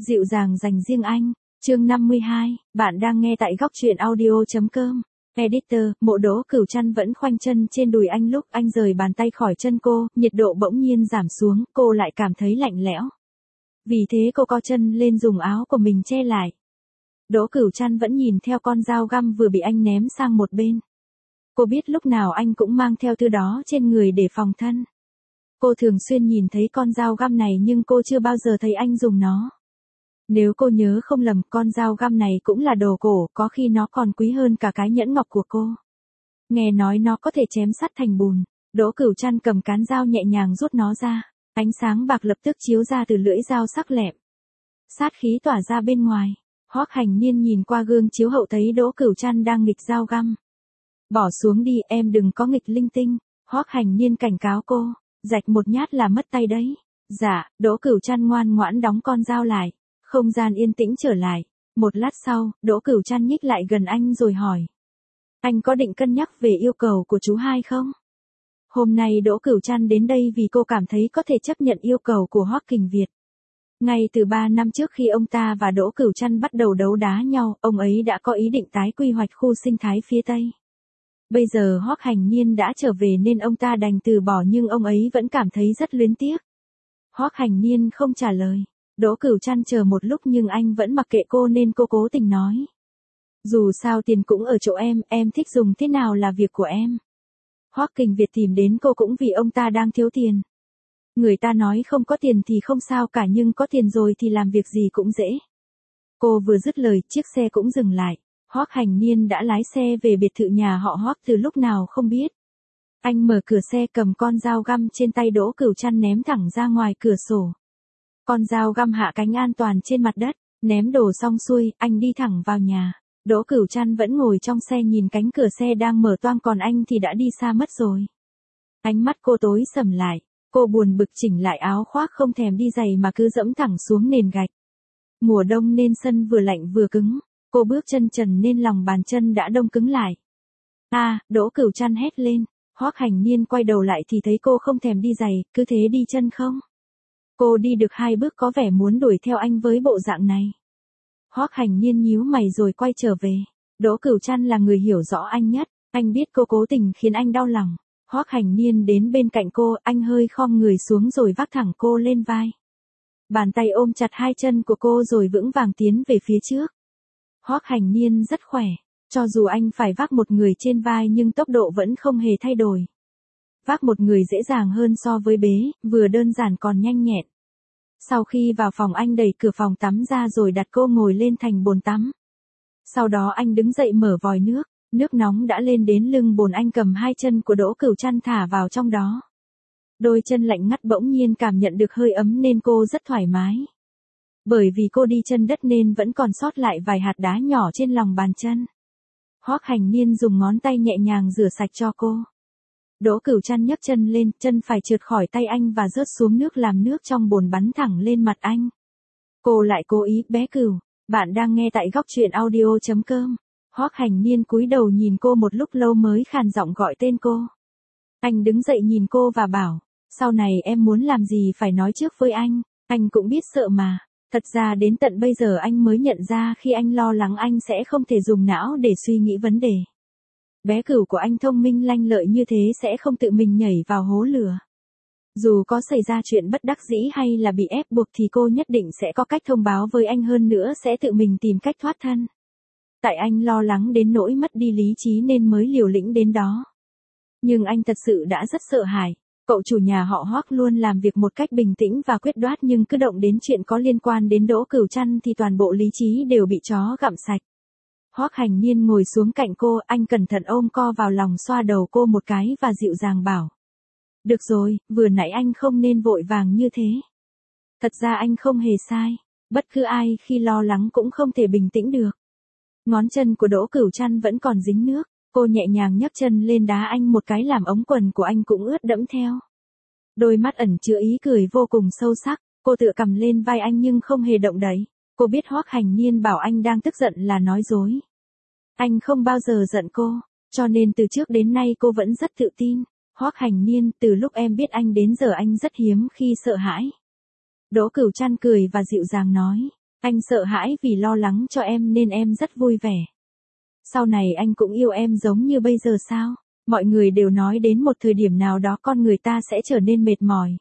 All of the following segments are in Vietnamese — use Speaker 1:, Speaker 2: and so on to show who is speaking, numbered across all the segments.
Speaker 1: Dịu dàng dành riêng anh. Chương 52, bạn đang nghe tại góc truyện audio.com. Editor, Mộ Đỗ Cửu Trăn vẫn khoanh chân trên đùi anh lúc anh rời bàn tay khỏi chân cô, nhiệt độ bỗng nhiên giảm xuống, cô lại cảm thấy lạnh lẽo. Vì thế cô co chân lên dùng áo của mình che lại. Đỗ Cửu Trăn vẫn nhìn theo con dao găm vừa bị anh ném sang một bên. Cô biết lúc nào anh cũng mang theo thứ đó trên người để phòng thân. Cô thường xuyên nhìn thấy con dao găm này nhưng cô chưa bao giờ thấy anh dùng nó. Nếu cô nhớ không lầm, con dao găm này cũng là đồ cổ, có khi nó còn quý hơn cả cái nhẫn ngọc của cô. Nghe nói nó có thể chém sắt thành bùn. Đỗ Cửu Trăn cầm cán dao nhẹ nhàng rút nó ra. Ánh sáng bạc lập tức chiếu ra từ lưỡi dao sắc lẹm. Sát khí tỏa ra bên ngoài. Hoắc Hành Niên nhìn qua gương chiếu hậu thấy Đỗ Cửu Trăn đang nghịch dao găm. Bỏ xuống đi, em đừng có nghịch linh tinh. Hoắc Hành Niên cảnh cáo cô. Rạch một nhát là mất tay đấy. Dạ, Đỗ Cửu Trăn ngoan ngoãn đóng con dao lại. Không gian yên tĩnh trở lại. Một lát sau, Đỗ Cửu Trăn nhích lại gần anh rồi hỏi. Anh có định cân nhắc về yêu cầu của chú hai không? Hôm nay Đỗ Cửu Trăn đến đây vì cô cảm thấy có thể chấp nhận yêu cầu của Hoắc Kình Việt. Ngay từ 3 năm trước khi ông ta và Đỗ Cửu Trăn bắt đầu đấu đá nhau, ông ấy đã có ý định tái quy hoạch khu sinh thái phía Tây. Bây giờ Hoắc Hành Niên đã trở về nên ông ta đành từ bỏ nhưng ông ấy vẫn cảm thấy rất luyến tiếc. Hoắc Hành Niên không trả lời. Đỗ Cửu Trăn chờ một lúc nhưng anh vẫn mặc kệ cô nên cô cố tình nói. Dù sao tiền cũng ở chỗ em thích dùng thế nào là việc của em. Hoắc Kình Việt tìm đến cô cũng vì ông ta đang thiếu tiền. Người ta nói không có tiền thì không sao cả nhưng có tiền rồi thì làm việc gì cũng dễ. Cô vừa dứt lời, chiếc xe cũng dừng lại. Hoắc Hành Niên đã lái xe về biệt thự nhà họ Hoắc từ lúc nào không biết. Anh mở cửa xe cầm con dao găm trên tay Đỗ Cửu Trăn ném thẳng ra ngoài cửa sổ. Con dao găm hạ cánh an toàn trên mặt đất, ném đồ xong xuôi, anh đi thẳng vào nhà. Đỗ Cửu Trăn vẫn ngồi trong xe nhìn cánh cửa xe đang mở toang còn anh thì đã đi xa mất rồi. Ánh mắt cô tối sầm lại, cô buồn bực chỉnh lại áo khoác không thèm đi giày mà cứ dẫm thẳng xuống nền gạch. Mùa đông nên sân vừa lạnh vừa cứng, cô bước chân trần nên lòng bàn chân đã đông cứng lại. Đỗ Cửu Trăn hét lên, Hoắc Hành Niên quay đầu lại thì thấy cô không thèm đi giày, cứ thế đi chân không. Cô đi được 2 bước có vẻ muốn đuổi theo anh với bộ dạng này. Hoắc Hành Niên nhíu mày rồi quay trở về. Đỗ Cửu Trăn là người hiểu rõ anh nhất, anh biết cô cố tình khiến anh đau lòng. Hoắc Hành Niên đến bên cạnh cô, anh hơi khom người xuống rồi vác thẳng cô lên vai. Bàn tay ôm chặt 2 chân của cô rồi vững vàng tiến về phía trước. Hoắc Hành Niên rất khỏe, cho dù anh phải vác một người trên vai nhưng tốc độ vẫn không hề thay đổi. Vác một người dễ dàng hơn so với bế, vừa đơn giản còn nhanh nhẹn. Sau khi vào phòng anh đẩy cửa phòng tắm ra rồi đặt cô ngồi lên thành bồn tắm. Sau đó anh đứng dậy mở vòi nước, nước nóng đã lên đến lưng bồn anh cầm 2 chân của Đỗ Cửu Trăn thả vào trong đó. Đôi chân lạnh ngắt bỗng nhiên cảm nhận được hơi ấm nên cô rất thoải mái. Bởi vì cô đi chân đất nên vẫn còn sót lại vài hạt đá nhỏ trên lòng bàn chân. Hoắc Hành Niên dùng ngón tay nhẹ nhàng rửa sạch cho cô. Đỗ Cửu Trăn nhấc chân lên, chân phải trượt khỏi tay anh và rớt xuống nước làm nước trong bồn bắn thẳng lên mặt anh. Cô lại cố ý, bé Cửu, bạn đang nghe tại góc truyện audio.com. Hoắc Hành Niên cúi đầu nhìn cô một lúc lâu mới khàn giọng gọi tên cô. Anh đứng dậy nhìn cô và bảo, sau này em muốn làm gì phải nói trước với anh cũng biết sợ mà. Thật ra đến tận bây giờ anh mới nhận ra khi anh lo lắng anh sẽ không thể dùng não để suy nghĩ vấn đề. Bé Cửu của anh thông minh lanh lợi như thế sẽ không tự mình nhảy vào hố lửa. Dù có xảy ra chuyện bất đắc dĩ hay là bị ép buộc thì cô nhất định sẽ có cách thông báo với anh hơn nữa sẽ tự mình tìm cách thoát thân. Tại anh lo lắng đến nỗi mất đi lý trí nên mới liều lĩnh đến đó. Nhưng anh thật sự đã rất sợ hãi. Cậu chủ nhà họ Hoắc luôn làm việc một cách bình tĩnh và quyết đoán nhưng cứ động đến chuyện có liên quan đến Đỗ Cửu Trăn thì toàn bộ lý trí đều bị chó gặm sạch. Hoắc Hành Niên ngồi xuống cạnh cô, anh cẩn thận ôm co vào lòng xoa đầu cô một cái và dịu dàng bảo. Được rồi, vừa nãy anh không nên vội vàng như thế. Thật ra anh không hề sai, bất cứ ai khi lo lắng cũng không thể bình tĩnh được. Ngón chân của Đỗ Cửu Trăn vẫn còn dính nước, cô nhẹ nhàng nhấc chân lên đá anh một cái làm ống quần của anh cũng ướt đẫm theo. Đôi mắt ẩn chứa ý cười vô cùng sâu sắc, cô tựa cầm lên vai anh nhưng không hề động đậy. Cô biết Hoắc Hành Niên bảo anh đang tức giận là nói dối. Anh không bao giờ giận cô, cho nên từ trước đến nay cô vẫn rất tự tin. Hoắc Hành Niên, từ lúc em biết anh đến giờ anh rất hiếm khi sợ hãi. Đỗ Cửu Trăn cười và dịu dàng nói. Anh sợ hãi vì lo lắng cho em nên em rất vui vẻ. Sau này anh cũng yêu em giống như bây giờ sao? Mọi người đều nói đến một thời điểm nào đó con người ta sẽ trở nên mệt mỏi.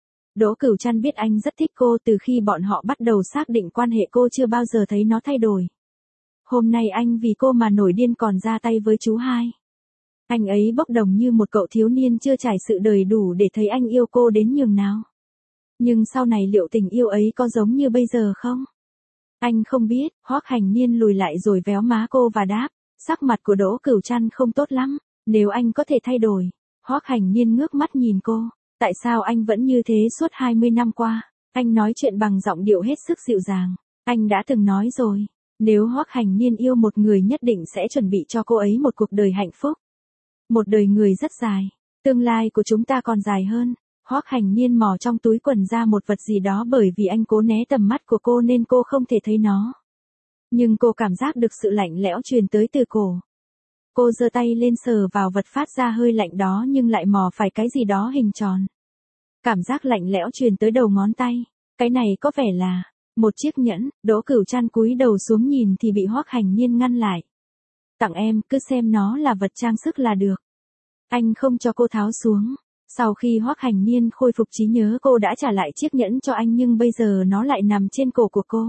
Speaker 1: Đỗ Cửu Trăn biết anh rất thích cô, từ khi bọn họ bắt đầu xác định quan hệ cô chưa bao giờ thấy nó thay đổi. Hôm nay anh vì cô mà nổi điên còn ra tay với chú hai. Anh ấy bốc đồng như một cậu thiếu niên chưa trải sự đời đủ để thấy anh yêu cô đến nhường nào. Nhưng sau này liệu tình yêu ấy có giống như bây giờ không? Anh không biết. Hoắc Hành Niên lùi lại rồi véo má cô và đáp, sắc mặt của Đỗ Cửu Trăn không tốt lắm, nếu anh có thể thay đổi. Hoắc Hành Niên ngước mắt nhìn cô, tại sao anh vẫn như thế suốt 20 năm qua? Anh nói chuyện bằng giọng điệu hết sức dịu dàng. Anh đã từng nói rồi, nếu Hoắc Hành Niên yêu một người nhất định sẽ chuẩn bị cho cô ấy một cuộc đời hạnh phúc. Một đời người rất dài, tương lai của chúng ta còn dài hơn. Hoắc Hành Niên mò trong túi quần ra một vật gì đó, bởi vì anh cố né tầm mắt của cô nên cô không thể thấy nó. Nhưng cô cảm giác được sự lạnh lẽo truyền tới từ cổ. Cô giơ tay lên sờ vào vật phát ra hơi lạnh đó nhưng lại mò phải cái gì đó hình tròn. Cảm giác lạnh lẽo truyền tới đầu ngón tay. Cái này có vẻ là một chiếc nhẫn. Đỗ Cửu Trăn cúi đầu xuống nhìn thì bị Hoắc Hành Niên ngăn lại. Tặng em, cứ xem nó là vật trang sức là được. Anh không cho cô tháo xuống. Sau khi Hoắc Hành Niên khôi phục trí nhớ, cô đã trả lại chiếc nhẫn cho anh nhưng bây giờ nó lại nằm trên cổ của cô.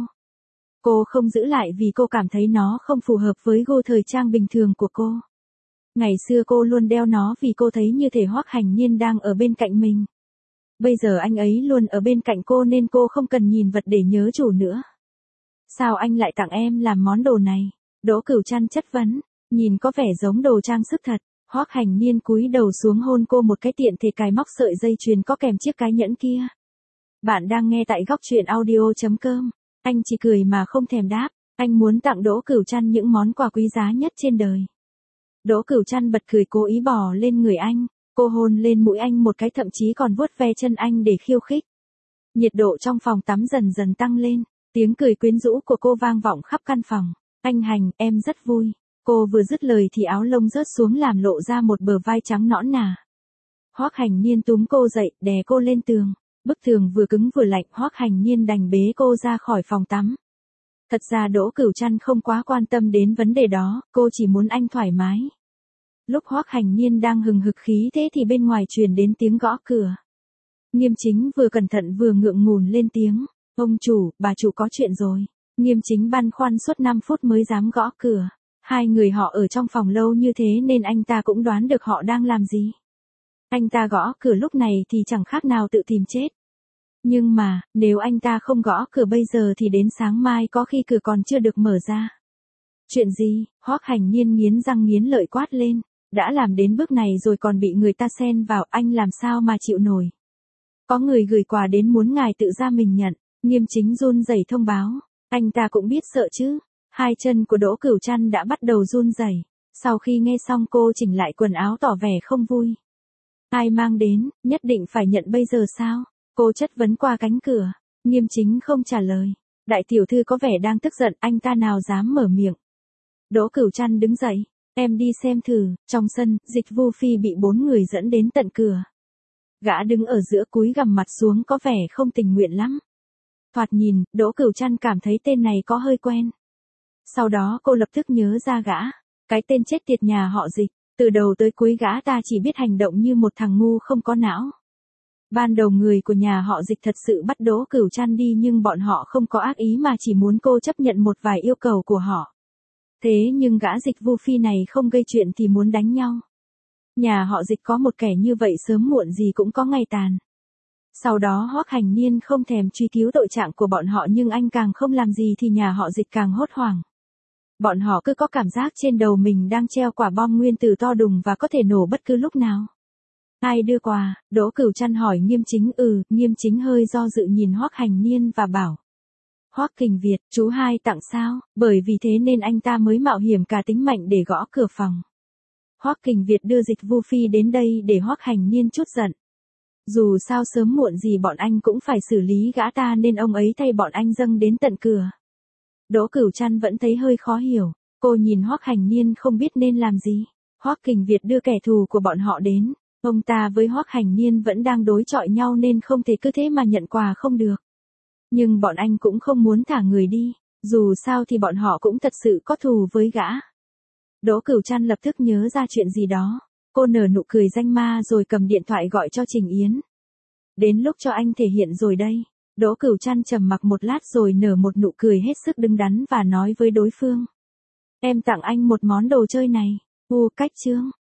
Speaker 1: Cô không giữ lại vì cô cảm thấy nó không phù hợp với gu thời trang bình thường của cô. Ngày xưa cô luôn đeo nó vì cô thấy như thể Hoắc Hành Niên đang ở bên cạnh mình. Bây giờ anh ấy luôn ở bên cạnh cô nên cô không cần nhìn vật để nhớ chủ nữa. Sao anh lại tặng em làm món đồ này? Đỗ Cửu Trăn chất vấn, nhìn có vẻ giống đồ trang sức thật. Hoắc Hành Niên cúi đầu xuống hôn cô một cái, tiện thể cài móc sợi dây chuyền có kèm chiếc cái nhẫn kia. Bạn đang nghe tại góc truyện audio.com. Anh chỉ cười mà không thèm đáp. Anh muốn tặng Đỗ Cửu Trăn những món quà quý giá nhất trên đời. Đỗ Cửu Trăn bật cười, cố ý bò lên người anh. Cô hôn lên mũi anh một cái, thậm chí còn vuốt ve chân anh để khiêu khích. Nhiệt độ trong phòng tắm dần dần tăng lên. Tiếng cười quyến rũ của cô vang vọng khắp căn phòng. Anh Hành, em rất vui. Cô vừa dứt lời thì áo lông rớt xuống làm lộ ra một bờ vai trắng nõn nà. Hoắc Hành Niên túm cô dậy, đè cô lên tường. Bức tường vừa cứng vừa lạnh, Hoắc Hành Niên đành bế cô ra khỏi phòng tắm. Thật ra Đỗ Cửu Trăn không quá quan tâm đến vấn đề đó, cô chỉ muốn anh thoải mái. Lúc Hoắc Hành Niên đang hừng hực khí thế thì bên ngoài truyền đến tiếng gõ cửa. Nghiêm Chính vừa cẩn thận vừa ngượng ngùng lên tiếng, ông chủ, bà chủ có chuyện rồi. Nghiêm Chính băn khoăn suốt 5 phút mới dám gõ cửa. Hai người họ ở trong phòng lâu như thế nên anh ta cũng đoán được họ đang làm gì. Anh ta gõ cửa lúc này thì chẳng khác nào tự tìm chết. Nhưng mà, nếu anh ta không gõ cửa bây giờ thì đến sáng mai có khi cửa còn chưa được mở ra. Chuyện gì? Hoắc Hành Niên nghiến răng nghiến lợi quát lên. Đã làm đến bước này rồi còn bị người ta xen vào, anh làm sao mà chịu nổi. Có người gửi quà đến muốn ngài tự ra mình nhận. Nghiêm Chính run rẩy thông báo. Anh ta cũng biết sợ chứ. Hai chân của Đỗ Cửu Trăn đã bắt đầu run rẩy. Sau khi nghe xong cô chỉnh lại quần áo tỏ vẻ không vui. Ai mang đến, nhất định phải nhận bây giờ sao? Cô chất vấn qua cánh cửa. Nghiêm Chính không trả lời. Đại tiểu thư có vẻ đang tức giận, anh ta nào dám mở miệng. Đỗ Cửu Trăn đứng dậy. Em đi xem thử. Trong sân, Dịch Vu Phi bị 4 người dẫn đến tận cửa. Gã đứng ở giữa cúi gằm mặt xuống có vẻ không tình nguyện lắm. Thoạt nhìn, Đỗ Cửu Trăn cảm thấy tên này có hơi quen. Sau đó cô lập tức nhớ ra gã. Cái tên chết tiệt nhà họ Dịch. Từ đầu tới cuối gã ta chỉ biết hành động như một thằng ngu không có não. Ban đầu người của nhà họ Dịch thật sự bắt Đỗ Cửu Trăn đi nhưng bọn họ không có ác ý mà chỉ muốn cô chấp nhận một vài yêu cầu của họ. Thế nhưng gã Dịch Vu Phi này không gây chuyện thì muốn đánh nhau. Nhà họ Dịch có một kẻ như vậy sớm muộn gì cũng có ngày tàn. Sau đó Hoắc Hành Niên không thèm truy cứu tội trạng của bọn họ nhưng anh càng không làm gì thì nhà họ Dịch càng hốt hoảng. Bọn họ cứ có cảm giác trên đầu mình đang treo quả bom nguyên tử to đùng và có thể nổ bất cứ lúc nào. Ai đưa quà? Đỗ Cửu Trăn hỏi Nghiêm Chính. Nghiêm Chính hơi do dự nhìn Hoắc Hành Niên và bảo. Hoắc Kình Việt, chú hai tặng sao? Bởi vì thế nên anh ta mới mạo hiểm cả tính mạnh để gõ cửa phòng. Hoắc Kình Việt đưa Dịch Vu Phi đến đây để Hoắc Hành Niên chút giận. Dù sao sớm muộn gì bọn anh cũng phải xử lý gã ta nên ông ấy thay bọn anh dâng đến tận cửa. Đỗ Cửu Trăn vẫn thấy hơi khó hiểu. Cô nhìn Hoắc Hành Niên không biết nên làm gì. Hoắc Kình Việt đưa kẻ thù của bọn họ đến. Ông ta với Hoắc Hành Niên vẫn đang đối chọi nhau nên không thể cứ thế mà nhận quà không được. Nhưng bọn anh cũng không muốn thả người đi, dù sao thì bọn họ cũng thật sự có thù với gã. Đỗ Cửu Trăn lập tức nhớ ra chuyện gì đó. Cô nở nụ cười danh ma rồi cầm điện thoại gọi cho Trình Yến. Đến lúc cho anh thể hiện rồi đây. Đỗ Cửu Trăn trầm mặc một lát rồi nở một nụ cười hết sức đứng đắn và nói với đối phương. Em tặng anh một món đồ chơi này. Cách chương.